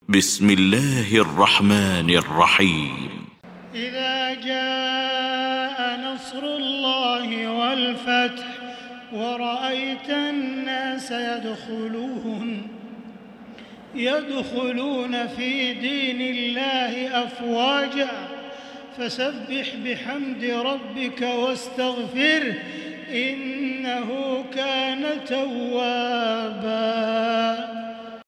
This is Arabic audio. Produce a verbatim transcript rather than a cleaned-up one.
بسم الله الرحمن الرحيم. إذا جاء نصر الله والفتح ورأيت الناس يدخلون يدخلون في دين الله أفواجا فسبح بحمد ربك واستغفره إنه كان توابا.